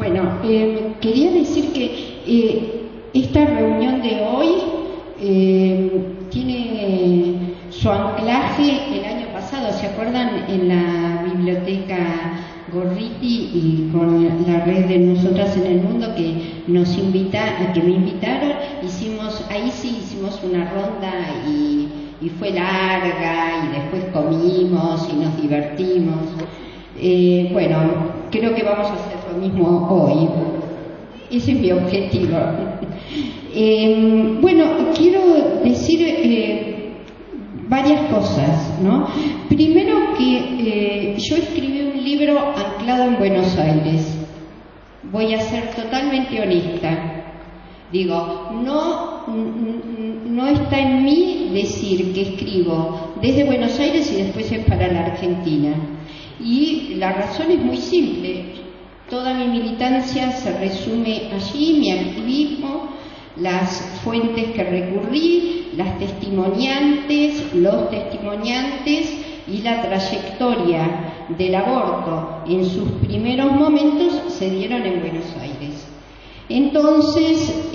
Bueno, quería decir que esta reunión de hoy tiene su anclaje el año pasado, ¿se acuerdan? En la biblioteca Gorriti y con la red de Nosotras en el Mundo que me invitaron, ahí sí hicimos una ronda y fue larga y después comimos y nos divertimos. Bueno, creo que vamos a hacer lo mismo hoy. Ese es mi objetivo. Bueno, quiero decir varias cosas, ¿no? Primero que yo escribí un libro anclado en Buenos Aires. Voy a ser totalmente honesta. Digo, no está en mí decir que escribo desde Buenos Aires y después es para la Argentina. Y la razón es muy simple. Toda mi militancia se resume allí, mi activismo, las fuentes que recurrí, las testimoniantes, los testimoniantes y la trayectoria del aborto en sus primeros momentos se dieron en Buenos Aires. Entonces,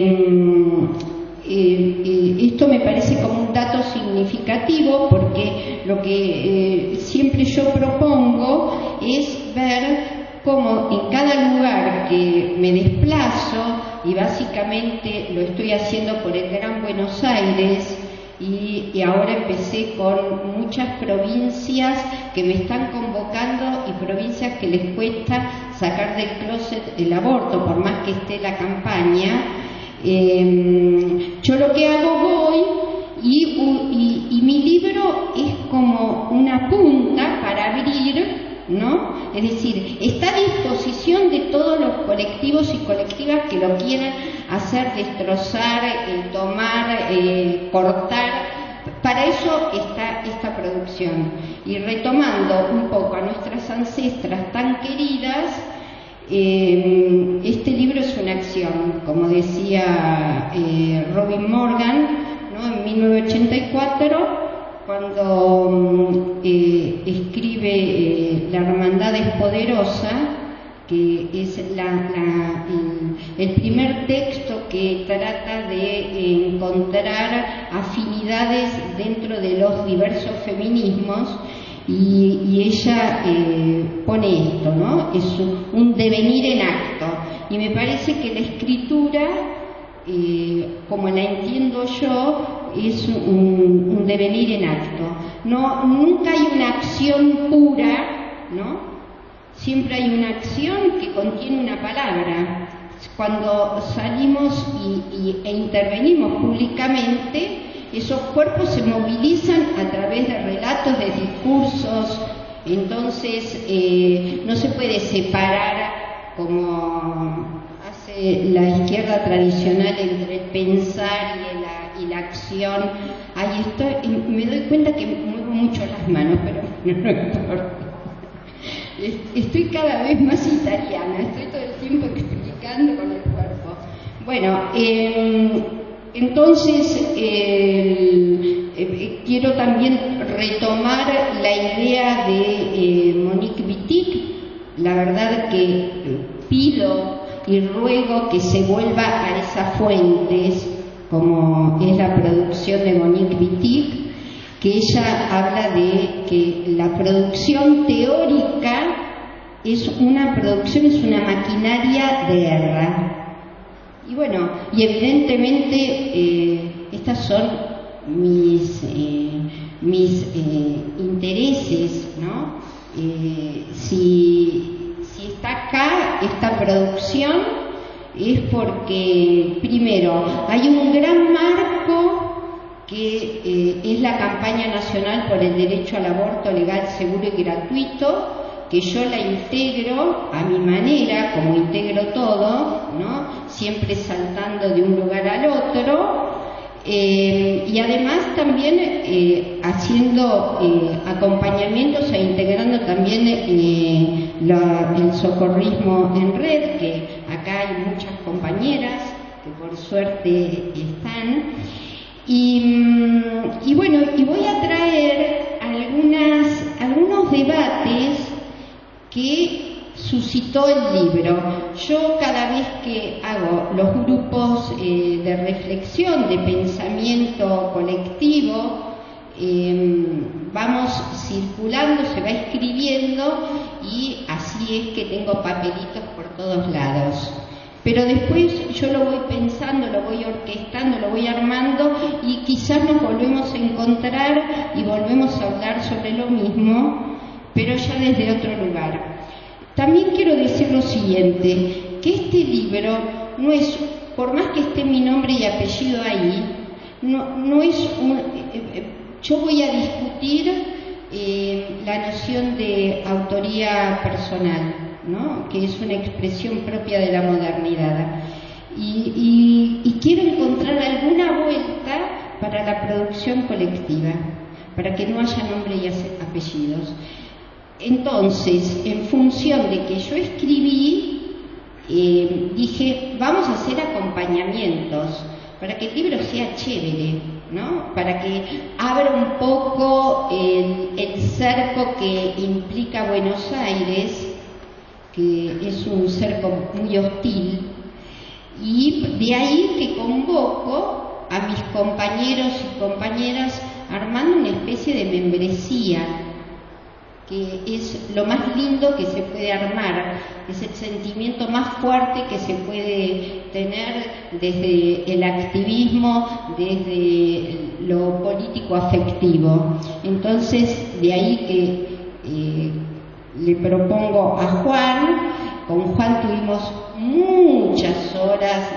esto me parece como un dato significativo porque lo que siempre yo propongo es ver cómo en cada lugar que me desplazo, y básicamente lo estoy haciendo por el Gran Buenos Aires, y ahora empecé con muchas provincias que me están convocando y provincias que les cuesta sacar del closet el aborto, por más que esté la campaña. Yo lo que hago voy y mi libro es como una punta para abrir, ¿no? Es decir, está a disposición de todos los colectivos y colectivas que lo quieran hacer, destrozar, tomar, cortar. Para eso está esta producción. Y retomando un poco a nuestras ancestras tan queridas, este libro es una acción, como decía Robin Morgan, ¿no? En 1984, cuando escribe La Hermandad es Poderosa, que es el primer texto que trata de encontrar afinidades dentro de los diversos feminismos, y ella pone esto, ¿no? Es un devenir en acto, y me parece que la escritura, como la entiendo yo, es un devenir en acto. Nunca hay una acción pura, ¿no? Siempre hay una acción que contiene una palabra. Cuando salimos e intervenimos públicamente, esos cuerpos se movilizan a través de relatos, de discursos. Entonces no se puede separar, como hace la izquierda tradicional, entre el pensar y la acción. Ahí estoy, me doy cuenta que muevo mucho las manos, pero no importa. Estoy cada vez más italiana, estoy todo el tiempo explicando con el cuerpo. Bueno, entonces quiero también retomar la idea de Monique Wittig. La verdad que pido y ruego que se vuelva a esas fuentes, como es la producción de Monique Wittig, que ella habla de que la producción teórica es una maquinaria de guerra. Y bueno, y evidentemente estas son mis intereses, ¿no? Si está acá esta producción es porque, primero, hay un gran marco que es la campaña nacional por el derecho al aborto legal, seguro y gratuito, que yo la integro a mi manera, como integro todo, ¿no? Siempre saltando de un lugar al otro, y además también haciendo acompañamientos e integrando también el socorrismo en red, que acá hay muchas compañeras que por suerte están. Y bueno, y voy a traer algunos debates que suscitó el libro. Yo cada vez que hago los grupos de reflexión, de pensamiento colectivo, vamos circulando, se va escribiendo y así es que tengo papelitos por todos lados. Pero después yo lo voy pensando, lo voy orquestando, lo voy armando y quizás nos volvemos a encontrar y volvemos a hablar sobre lo mismo, pero ya desde otro lugar. También quiero decir lo siguiente, que este libro no es, por más que esté mi nombre y apellido ahí, no es yo voy a discutir la noción de autoría personal, ¿no? Que es una expresión propia de la modernidad. Y quiero encontrar alguna vuelta para la producción colectiva, para que no haya nombre y apellidos. Entonces, en función de que yo escribí, dije, vamos a hacer acompañamientos para que el libro sea chévere, ¿no? Para que abra un poco el cerco que implica Buenos Aires, que es un cerco muy hostil, y de ahí que convoco a mis compañeros y compañeras armando una especie de membresía, que es lo más lindo que se puede armar, es el sentimiento más fuerte que se puede tener desde el activismo, desde lo político afectivo. Entonces, de ahí que le propongo a Juan, con Juan tuvimos muchas horas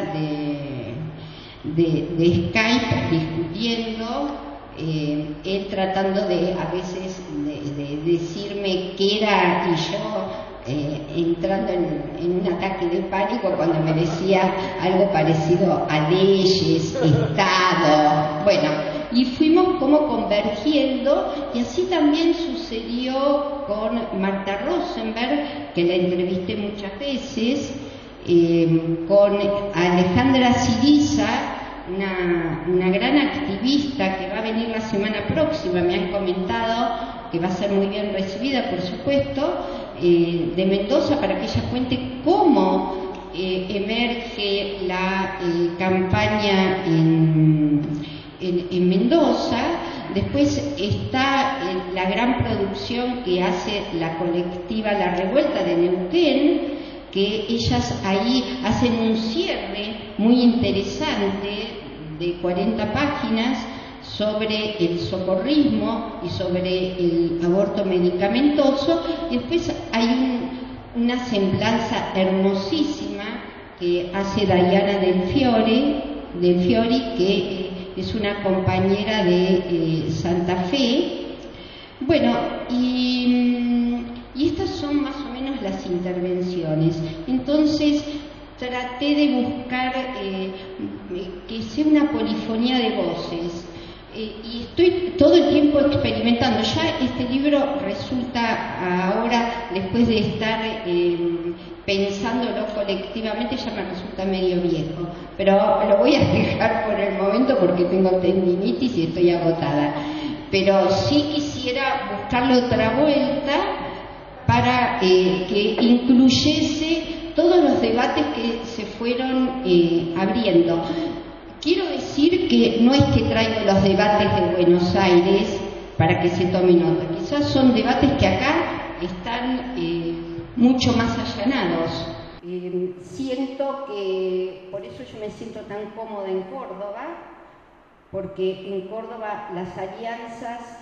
de Skype discutiendo, él tratando a veces de decirme qué era y yo entrando en un ataque de pánico cuando me decía algo parecido a leyes, Estado, bueno, y fuimos como convergiendo, y así también sucedió con Marta Rosenberg, que la entrevisté muchas veces, con Alejandra Siriza, una gran activista que va a venir la semana próxima, me han comentado que va a ser muy bien recibida, por supuesto, de Mendoza, para que ella cuente cómo emerge la campaña en Mendoza. Después está la gran producción que hace la colectiva La Revuelta de Neuquén, que ellas ahí hacen un cierre muy interesante de 40 páginas sobre el socorrismo y sobre el aborto medicamentoso, y después hay una semblanza hermosísima que hace Diana Del Fiori, que es una compañera de Santa Fe. Bueno, y estas son más o menos las intervenciones. Entonces traté de buscar que sea una polifonía de voces, y estoy todo el tiempo experimentando. Ya este libro resulta ahora, después de estar pensándolo colectivamente, ya me resulta medio viejo, pero lo voy a dejar por el momento porque tengo tendinitis y estoy agotada. Pero sí quisiera buscarle otra vuelta para que incluyese todos los debates que se fueron abriendo. Quiero decir que no es que traigo los debates de Buenos Aires para que se tome nota, quizás son debates que acá están mucho más allanados. Siento que, por eso yo me siento tan cómoda en Córdoba, porque en Córdoba las alianzas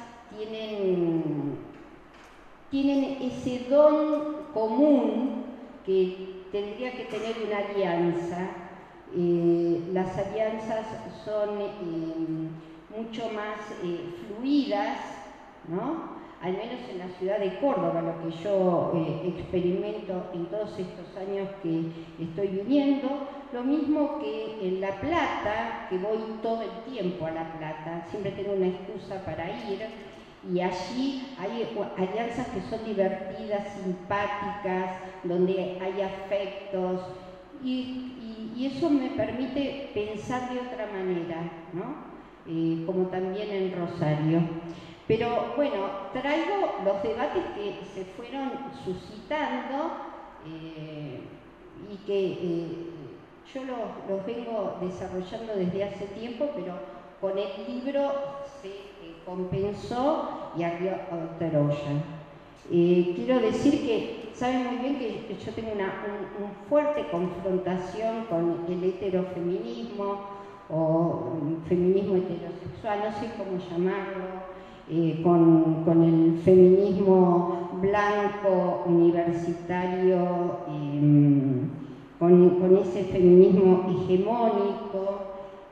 tienen ese don común que tendría que tener una alianza. Las alianzas son mucho más fluidas, ¿no? Al menos en la ciudad de Córdoba, lo que yo experimento en todos estos años que estoy viviendo. Lo mismo que en La Plata, que voy todo el tiempo a La Plata, siempre tengo una excusa para ir, y allí hay alianzas que son divertidas, simpáticas, donde hay afectos, y eso me permite pensar de otra manera, ¿no? Como también en Rosario. Pero bueno, traigo los debates que se fueron suscitando y que yo los vengo desarrollando desde hace tiempo, pero con el libro se compensó y abrió Troya. Quiero decir que saben muy bien que yo tengo una fuerte confrontación con el heterofeminismo o feminismo heterosexual, no sé cómo llamarlo, con el feminismo blanco, universitario, con ese feminismo hegemónico,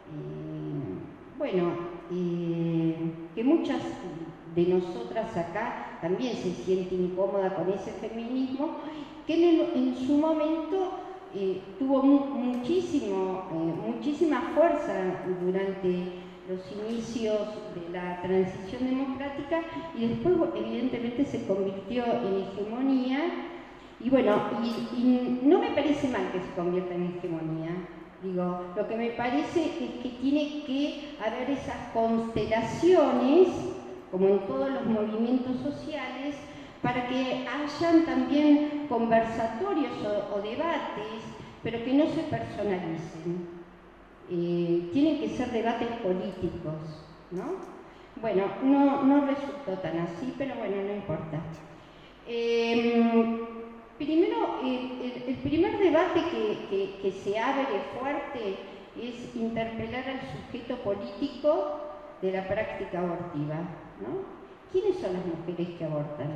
que muchas de nosotras acá también se sienten incómodas con ese feminismo, que en su momento tuvo muchísima fuerza durante los inicios de la transición democrática y después evidentemente se convirtió en hegemonía y no me parece mal que se convierta en hegemonía. Digo, lo que me parece es que tiene que haber esas constelaciones, como en todos los movimientos sociales, para que hayan también conversatorios o debates, pero que no se personalicen. Tienen que ser debates políticos, ¿no? Bueno, no resultó tan así, pero bueno, no importa. Primero, el primer debate que se abre fuerte es interpelar al sujeto político de la práctica abortiva, ¿no? ¿Quiénes son las mujeres que abortan?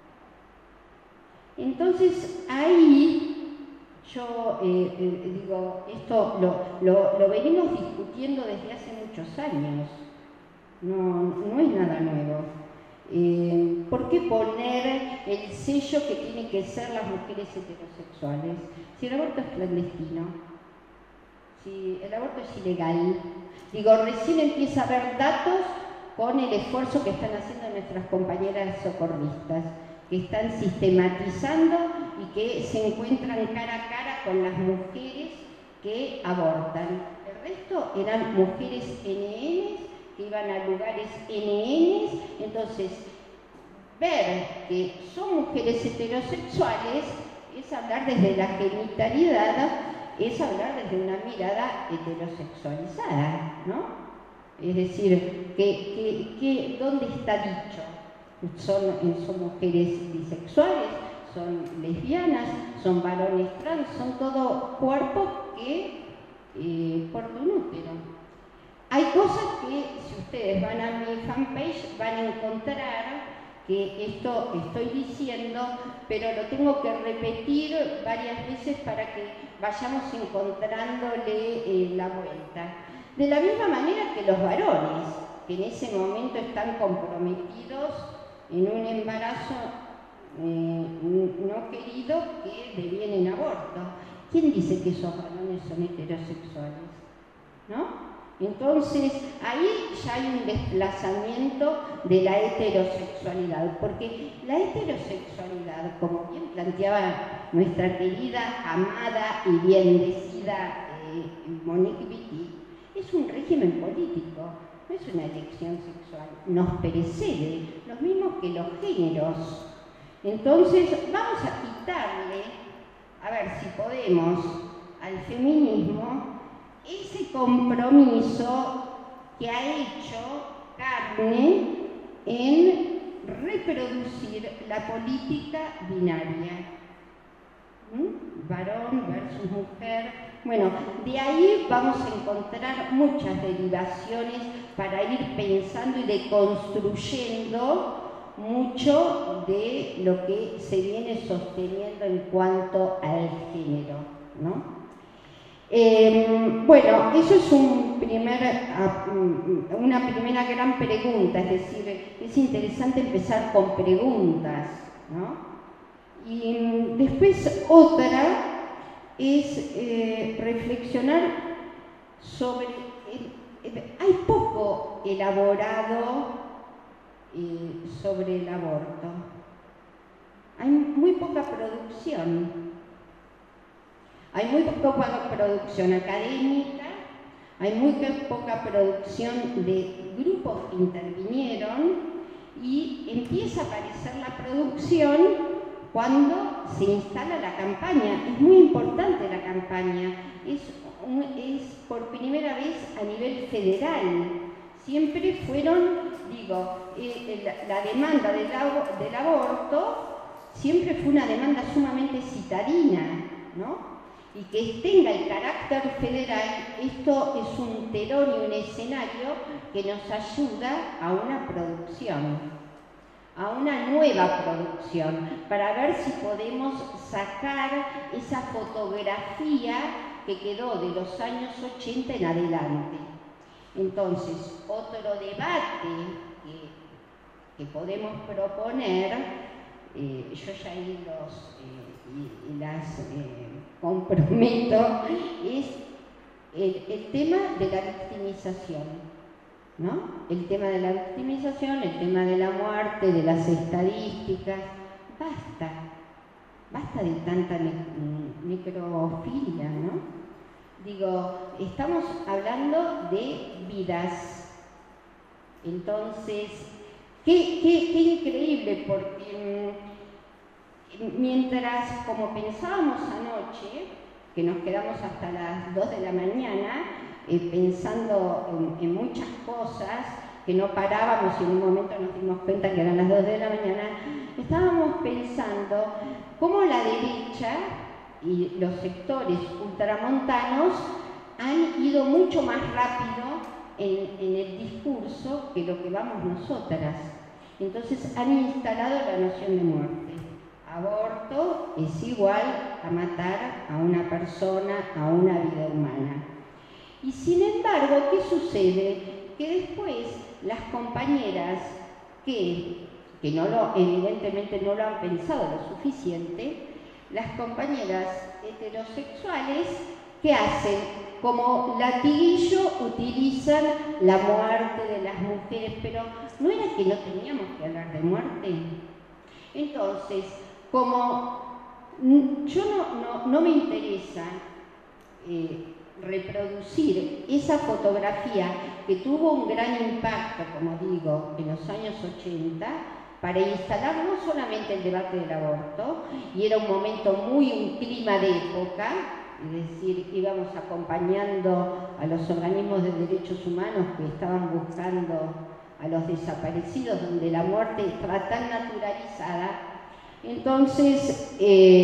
Entonces, ahí yo digo, esto lo venimos discutiendo desde hace muchos años, no es nada nuevo. ¿Por qué poner el sello que tienen que ser las mujeres heterosexuales? Si el aborto es clandestino, si el aborto es ilegal. Digo, recién empieza a haber datos con el esfuerzo que están haciendo nuestras compañeras socorristas, que están sistematizando y que se encuentran cara a cara con las mujeres que abortan. El resto eran mujeres NN que iban a lugares NN, entonces ver que son mujeres heterosexuales es hablar desde la genitalidad, es hablar desde una mirada heterosexualizada, ¿no? Es decir, ¿dónde está dicho? Son mujeres bisexuales, son lesbianas, son varones trans, son todo cuerpos que portan un útero. Hay cosas que, si ustedes van a mi fanpage, van a encontrar que esto estoy diciendo, pero lo tengo que repetir varias veces para que vayamos encontrándole la vuelta. De la misma manera que los varones, que en ese momento están comprometidos en un embarazo no querido que deviene en aborto. ¿Quién dice que esos varones son heterosexuales? ¿No? Entonces, ahí ya hay un desplazamiento de la heterosexualidad, porque la heterosexualidad, como bien planteaba nuestra querida, amada y bien decida Monique Wittig, es un régimen político, no es una elección sexual, nos precede, los mismos que los géneros. Entonces, vamos a quitarle, a ver si podemos, al feminismo, ese compromiso que ha hecho carne en reproducir la política binaria. Varón versus mujer. Bueno, de ahí vamos a encontrar muchas derivaciones para ir pensando y deconstruyendo mucho de lo que se viene sosteniendo en cuanto al género, ¿no? Bueno, eso es una primera gran pregunta, es decir, es interesante empezar con preguntas, ¿no? Y después otra es reflexionar sobre, hay poco elaborado sobre el aborto, hay muy poca producción. Hay muy poca producción académica, hay muy poca producción de grupos que intervinieron y empieza a aparecer la producción, cuando se instala la campaña. Es muy importante la campaña, es por primera vez a nivel federal. Siempre fueron, la demanda del aborto siempre fue una demanda sumamente citadina, ¿no? Y que tenga el carácter federal, esto es un telón y un escenario que nos ayuda a una producción, a una nueva producción, para ver si podemos sacar esa fotografía que quedó de los años 80 en adelante. Entonces, otro debate que podemos proponer, yo ya ahí las comprometo, es el tema de la victimización, ¿no? El tema de la victimización, el tema de la muerte, de las estadísticas. Basta de tanta necrofilia, ¿no? Estamos hablando de vidas. Entonces, qué increíble, porque mientras, como pensábamos anoche, que nos quedamos hasta las 2 de la mañana pensando en muchas cosas, que no parábamos y en un momento nos dimos cuenta que eran las 2 de la mañana, estábamos pensando cómo la derecha y los sectores ultramontanos han ido mucho más rápido en el discurso que lo que vamos nosotras. Entonces han instalado la noción de muerte. Aborto es igual a matar a una persona, a una vida humana. Y sin embargo, ¿qué sucede? Que después las compañeras que evidentemente no lo han pensado lo suficiente, las compañeras heterosexuales, ¿qué hacen? Como latiguillo utilizan la muerte de las mujeres, pero ¿no era que no teníamos que hablar de muerte? Entonces, como yo no me interesa reproducir esa fotografía que tuvo un gran impacto, como digo, en los años 80, para instalar no solamente el debate del aborto, y era un momento un clima de época, es decir, íbamos acompañando a los organismos de derechos humanos que estaban buscando a los desaparecidos, donde la muerte estaba tan naturalizada. Entonces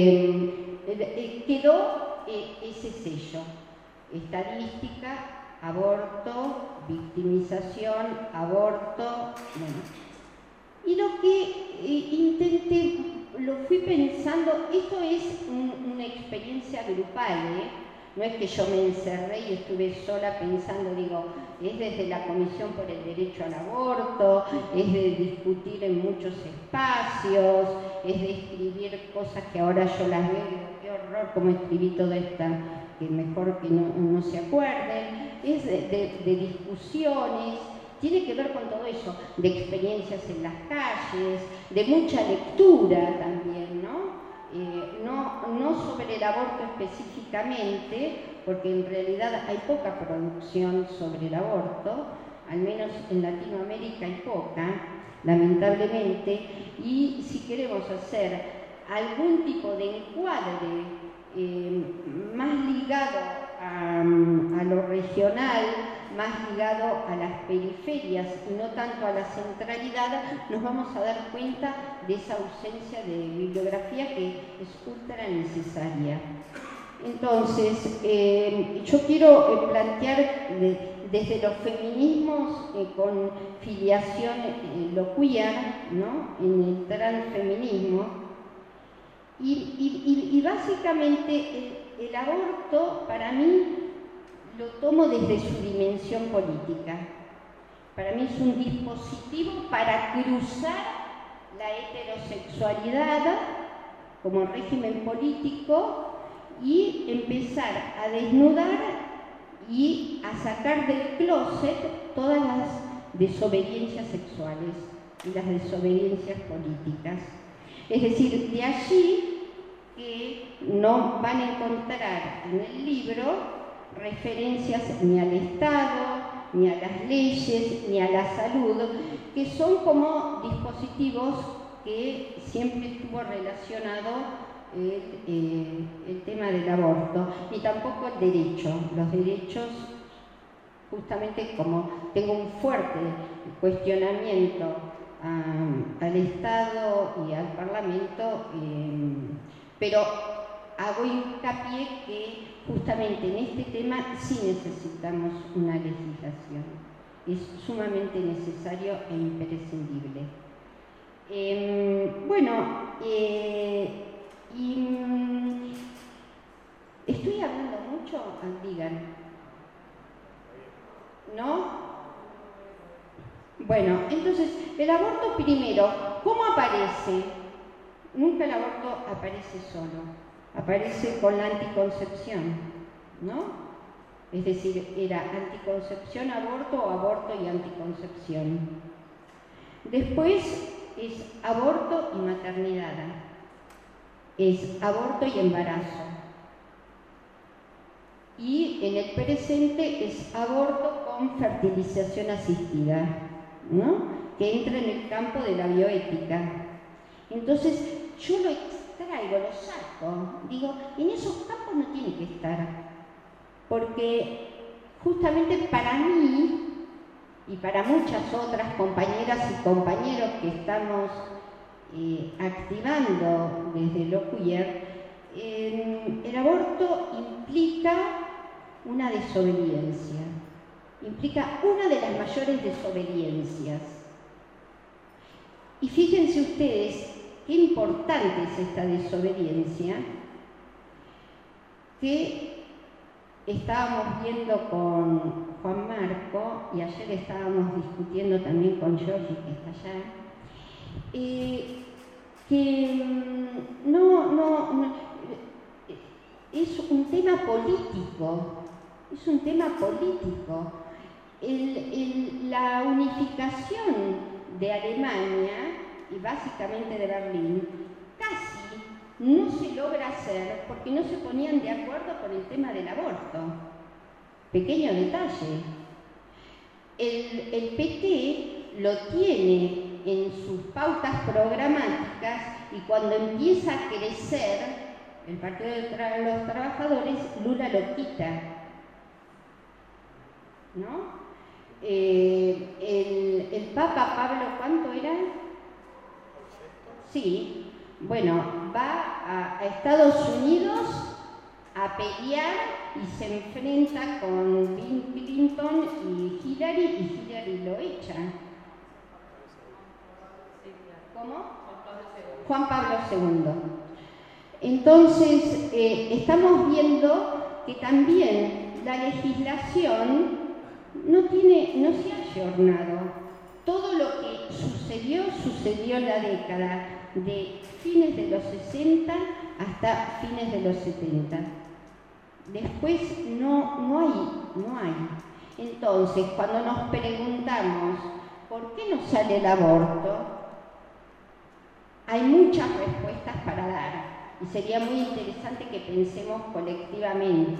quedó ese sello: estadística, aborto, victimización, aborto, bueno. Y lo que intenté, lo fui pensando, esto es una experiencia grupal, no es que yo me encerré y estuve sola pensando, es desde la Comisión por el Derecho al Aborto, es de discutir en muchos espacios, es de escribir cosas que ahora yo las veo y digo, qué horror, cómo escribí toda esta, que mejor que no se acuerden, es de discusiones. Tiene que ver con todo eso, de experiencias en las calles, de mucha lectura también, ¿no? No sobre el aborto específicamente, porque en realidad hay poca producción sobre el aborto, al menos en Latinoamérica hay poca, lamentablemente, y si queremos hacer algún tipo de encuadre más ligado a lo regional, más ligado a las periferias y no tanto a la centralidad, nos vamos a dar cuenta de esa ausencia de bibliografía que es ultra necesaria. Entonces, yo quiero plantear desde los feminismos con filiación lo queer, ¿no? En el transfeminismo, y básicamente el aborto para mí lo tomo desde su dimensión política. Para mí es un dispositivo para cruzar la heterosexualidad como régimen político y empezar a desnudar y a sacar del closet todas las desobediencias sexuales y las desobediencias políticas. Es decir, de allí que no van a encontrar en el libro referencias ni al Estado, ni a las leyes, ni a la salud, que son como dispositivos que siempre estuvo relacionado el tema del aborto, ni tampoco el derecho. Los derechos, justamente como tengo un fuerte cuestionamiento al Estado y al Parlamento, pero hago hincapié que justamente en este tema sí necesitamos una legislación. Es sumamente necesario e imprescindible. ¿Estoy hablando mucho? Digan. ¿No? Bueno, entonces, el aborto primero, ¿cómo aparece? Nunca el aborto aparece solo, aparece con la anticoncepción, ¿no? Es decir, era anticoncepción, aborto o aborto y anticoncepción. Después es aborto y maternidad, es aborto y embarazo. Y en el presente es aborto con fertilización asistida, ¿no? Que entra en el campo de la bioética. Entonces, yo lo extraigo, lo saco, digo, en esos campos no tiene que estar, porque justamente para mí y para muchas otras compañeras y compañeros que estamos activando desde lo queer, el aborto implica una desobediencia, implica una de las mayores desobediencias. Y fíjense ustedes qué importante es esta desobediencia, que estábamos viendo con Juan Marco y ayer estábamos discutiendo también con Georgie, que está allá, que no, es un tema político, es un tema político. La unificación de Alemania y básicamente de Berlín casi no se logra hacer porque no se ponían de acuerdo con el tema del aborto. Pequeño detalle. El PT lo tiene en sus pautas programáticas y cuando empieza a crecer el Partido de los Trabajadores, Lula lo quita, ¿no? El Papa Pablo, ¿cuánto era? Sí, bueno, va a Estados Unidos a pelear y se enfrenta con Bill Clinton y Hillary lo echa. ¿Cómo? Juan Pablo II. Entonces, estamos viendo que también la legislación no se ha ayornado. Todo lo que sucedió en la década de fines de los 60 hasta fines de los 70. Después no hay. Entonces, cuando nos preguntamos ¿por qué no sale el aborto? Hay muchas respuestas para dar y sería muy interesante que pensemos colectivamente.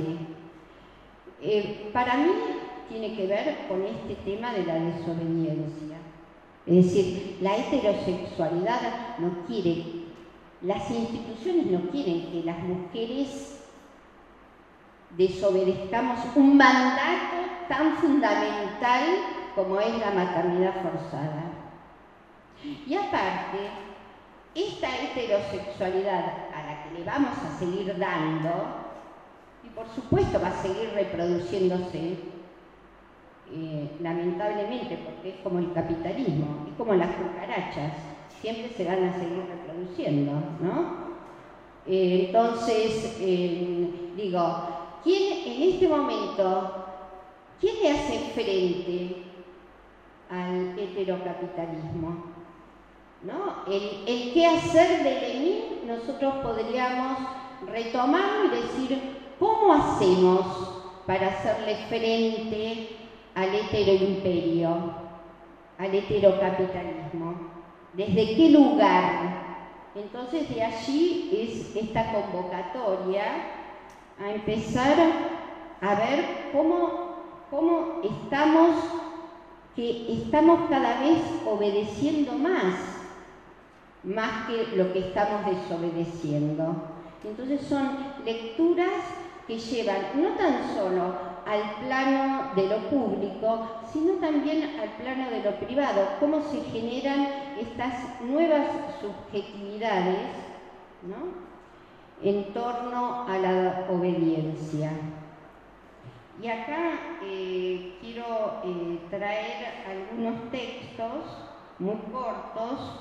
Para mí tiene que ver con este tema de la desobediencia. Es decir, la heterosexualidad no quiere, las instituciones no quieren que las mujeres desobedezcamos un mandato tan fundamental como es la maternidad forzada. Y aparte, esta heterosexualidad a la que le vamos a seguir dando, y por supuesto va a seguir reproduciéndose, lamentablemente, porque es como el capitalismo, es como las cucarachas, siempre se van a seguir reproduciendo, ¿no? Entonces, digo, ¿quién en este momento, quién le hace frente al heterocapitalismo? ¿No? El qué hacer de Lenin, nosotros podríamos retomarlo y decir, ¿cómo hacemos para hacerle frente al heteroimperio, al heterocapitalismo? ¿Desde qué lugar? Entonces de allí es esta convocatoria a empezar a ver cómo estamos cada vez obedeciendo más más que lo que estamos desobedeciendo. Entonces son lecturas que llevan no tan solo al plano de lo público, sino también al plano de lo privado, cómo se generan estas nuevas subjetividades, ¿no?, en torno a la obediencia. Y acá quiero traer algunos textos muy cortos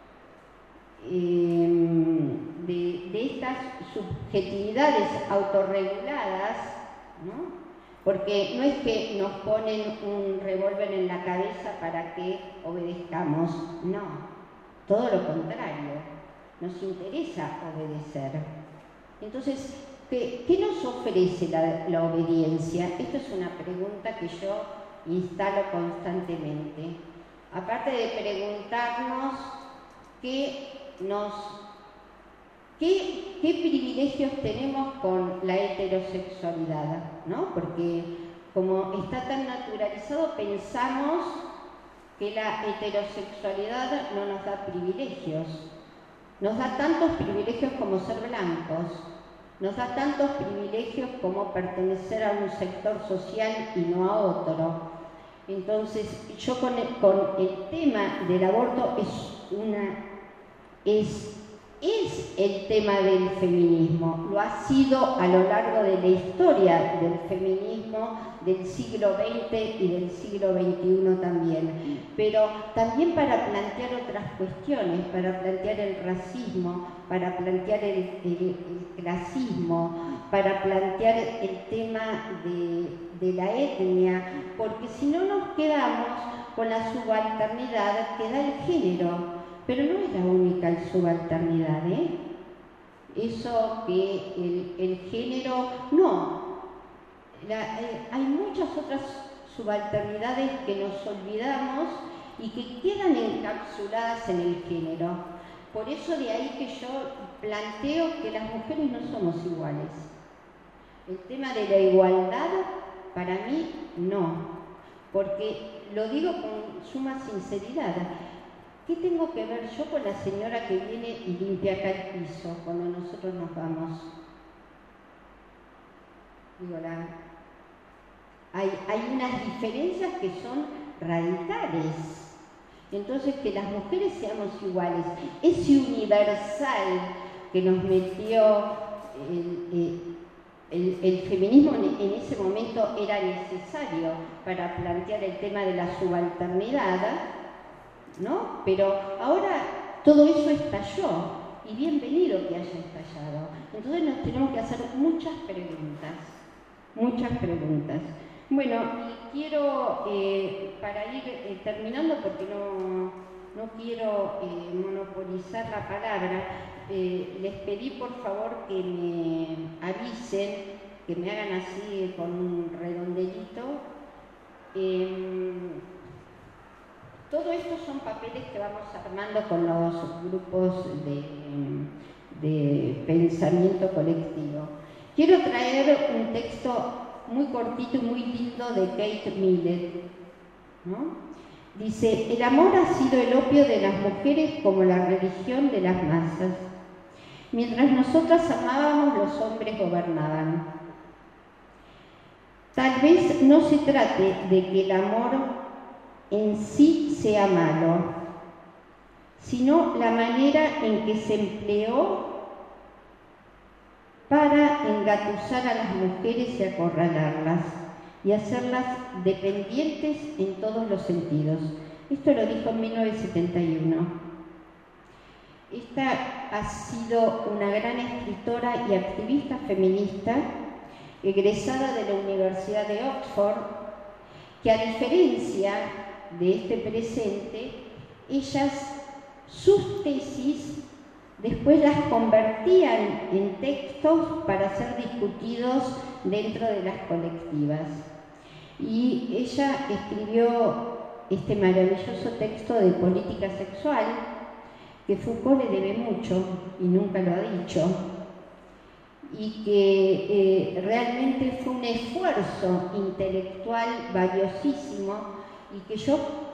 de estas subjetividades autorreguladas, ¿no? Porque no es que nos ponen un revólver en la cabeza para que obedezcamos, no, todo lo contrario, nos interesa obedecer. Entonces, ¿qué nos ofrece la obediencia? Esta es una pregunta que yo instalo constantemente. Aparte de preguntarnos qué privilegios tenemos con la heterosexualidad, ¿no? Porque como está tan naturalizado, pensamos que la heterosexualidad no nos da privilegios. Nos da tantos privilegios como ser blancos, nos da tantos privilegios como pertenecer a un sector social y no a otro. Entonces, yo con el tema del aborto es el tema del feminismo, lo ha sido a lo largo de la historia del feminismo del siglo XX y del siglo XXI también, pero también para plantear otras cuestiones, para plantear el racismo, para plantear el clasismo, para plantear el tema de la etnia, porque si no nos quedamos con la subalternidad que da el género. Pero no es la única subalternidad, ¿eh? Eso que el género, no. Hay muchas otras subalternidades que nos olvidamos y que quedan encapsuladas en el género. Por eso de ahí que yo planteo que las mujeres no somos iguales. El tema de la igualdad, para mí, no. Porque lo digo con suma sinceridad. ¿Qué tengo que ver yo con la señora que viene y limpia acá el piso cuando nosotros nos vamos? Digo, hay unas diferencias que son radicales. Entonces, que las mujeres seamos iguales, ese universal que nos metió el feminismo en ese momento era necesario para plantear el tema de la subalternidad, ¿no? Pero ahora todo eso estalló, y bienvenido que haya estallado. Entonces nos tenemos que hacer muchas preguntas. Bueno, y quiero, para ir terminando, porque no quiero monopolizar la palabra, les pedí por favor que me avisen, que me hagan así con un redondelito. Todo esto son papeles que vamos armando con los grupos de pensamiento colectivo. Quiero traer un texto muy cortito y muy lindo de Kate Millett, ¿no? Dice: el amor ha sido el opio de las mujeres como la religión de las masas. Mientras nosotras amábamos, los hombres gobernaban. Tal vez no se trate de que el amor en sí sea malo, sino la manera en que se empleó para engatusar a las mujeres y acorralarlas y hacerlas dependientes en todos los sentidos. Esto lo dijo en 1971. Esta ha sido una gran escritora y activista feminista, egresada de la Universidad de Oxford, que a diferencia de este presente, sus tesis después las convertían en textos para ser discutidos dentro de las colectivas. Y ella escribió este maravilloso texto de política sexual, que Foucault le debe mucho y nunca lo ha dicho, y que realmente fue un esfuerzo intelectual valiosísimo, y que yo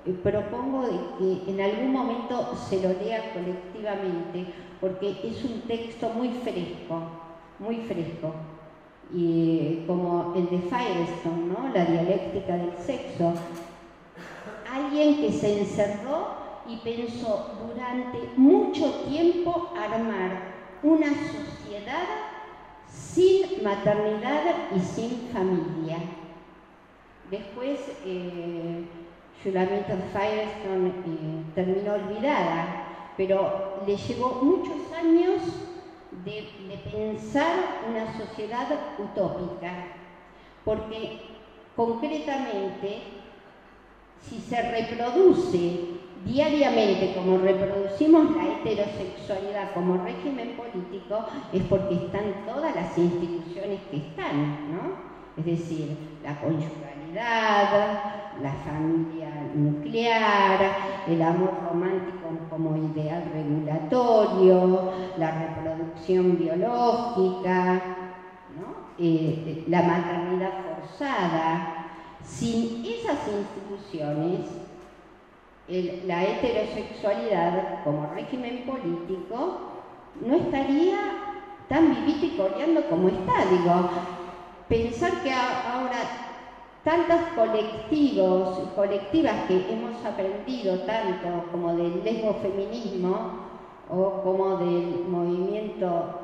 propongo de que en algún momento se lo lea colectivamente, porque es un texto muy fresco, y como el de Firestone, ¿no? La dialéctica del sexo. Alguien que se encerró y pensó durante mucho tiempo armar una sociedad sin maternidad y sin familia. Después, Shulamit Firestone terminó olvidada, pero le llevó muchos años de pensar una sociedad utópica, porque concretamente, si se reproduce diariamente como reproducimos la heterosexualidad como régimen político, es porque están todas las instituciones que están, ¿no? Es decir, la conyugalidad, la familia nuclear, el amor romántico como ideal regulatorio, la reproducción biológica, ¿no? La maternidad forzada. Sin esas instituciones, la heterosexualidad como régimen político no estaría tan vivita y coleando como está. Digo, pensar que ahora tantos colectivos y colectivas que hemos aprendido tanto como del lesbofeminismo o como del movimiento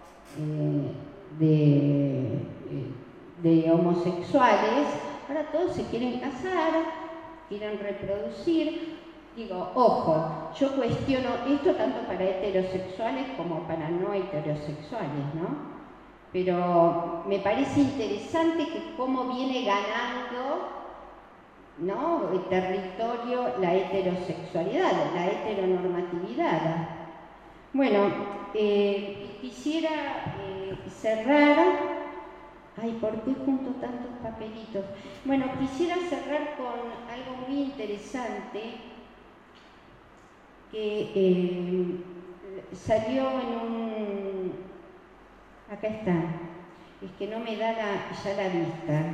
de homosexuales, ahora todos se quieren casar, quieren reproducir. Digo, ojo, yo cuestiono esto tanto para heterosexuales como para no heterosexuales, ¿no? Pero me parece interesante que cómo viene ganando, ¿no?, el territorio la heterosexualidad, la heteronormatividad. Bueno, quisiera cerrar. Ay, ¿por qué junto tantos papelitos? Bueno, quisiera cerrar con algo muy interesante que salió en un... Acá está. Es que no me da ya la vista.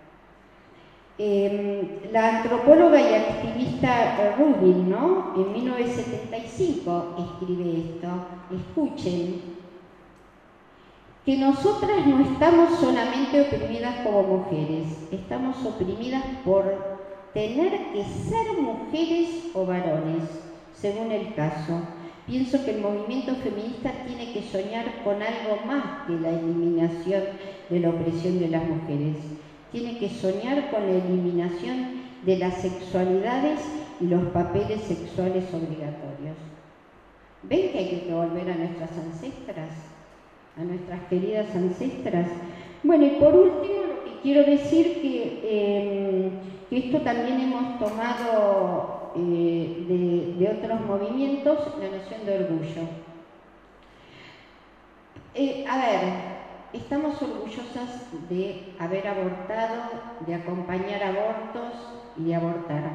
La antropóloga y activista Rubin, ¿no?, en 1975 escribe esto. Escuchen. Que nosotras no estamos solamente oprimidas como mujeres, estamos oprimidas por tener que ser mujeres o varones, según el caso. Pienso que el movimiento feminista tiene que soñar con algo más que la eliminación de la opresión de las mujeres. Tiene que soñar con la eliminación de las sexualidades y los papeles sexuales obligatorios. ¿Ven que hay que volver a nuestras ancestras? A nuestras queridas ancestras. Bueno, y por último, lo que quiero decir que esto también hemos tomado de otros movimientos, la noción de orgullo. A ver, estamos orgullosas de haber abortado, de acompañar abortos y de abortar.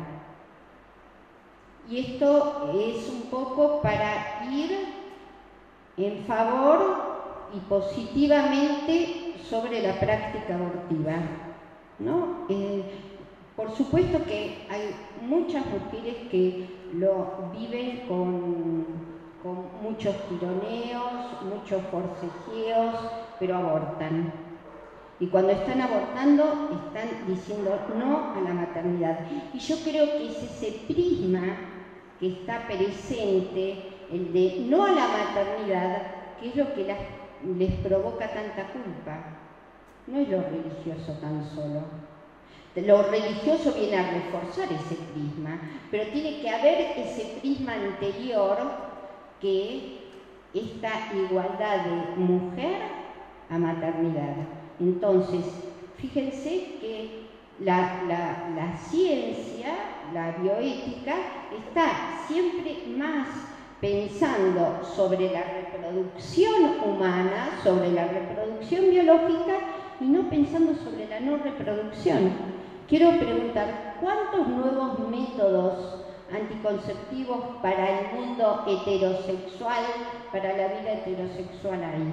Y esto es un poco para ir en favor y positivamente sobre la práctica abortiva, ¿no? Por supuesto que hay muchas mujeres que lo viven con muchos tironeos, muchos forcejeos, pero abortan. Y cuando están abortando, están diciendo no a la maternidad. Y yo creo que es ese prisma que está presente, el de no a la maternidad, que es lo que les provoca tanta culpa. No es lo religioso tan solo. Lo religioso viene a reforzar ese prisma, pero tiene que haber ese prisma anterior, que esta igualdad de mujer a maternidad. Entonces, fíjense que la ciencia, la bioética, está siempre más pensando sobre la reproducción humana, sobre la reproducción biológica, y no pensando sobre la no reproducción. Quiero preguntar, ¿cuántos nuevos métodos anticonceptivos para el mundo heterosexual, para la vida heterosexual hay?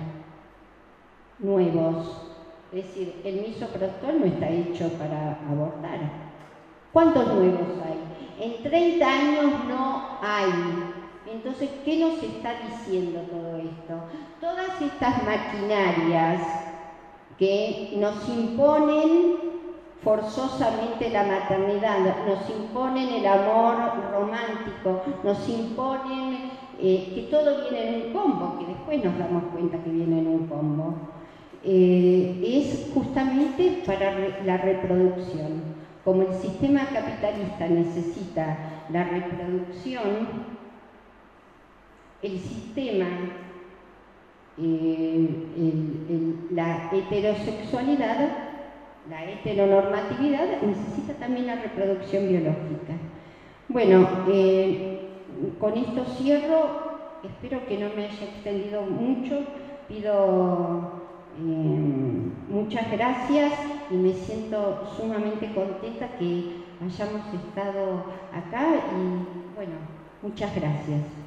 Nuevos. Es decir, el misoprostol no está hecho para abortar. ¿Cuántos nuevos hay? En 30 años no hay. Entonces, ¿qué nos está diciendo todo esto? Todas estas maquinarias que nos imponen forzosamente la maternidad, nos imponen el amor romántico, nos imponen que todo viene en un combo, que después nos damos cuenta que viene en un combo, es justamente para la reproducción. Como el sistema capitalista necesita la reproducción, el sistema, la heterosexualidad, la heteronormatividad necesita también la reproducción biológica. Bueno, con esto cierro. Espero que no me haya extendido mucho. Pido muchas gracias y me siento sumamente contenta que hayamos estado acá y bueno, muchas gracias.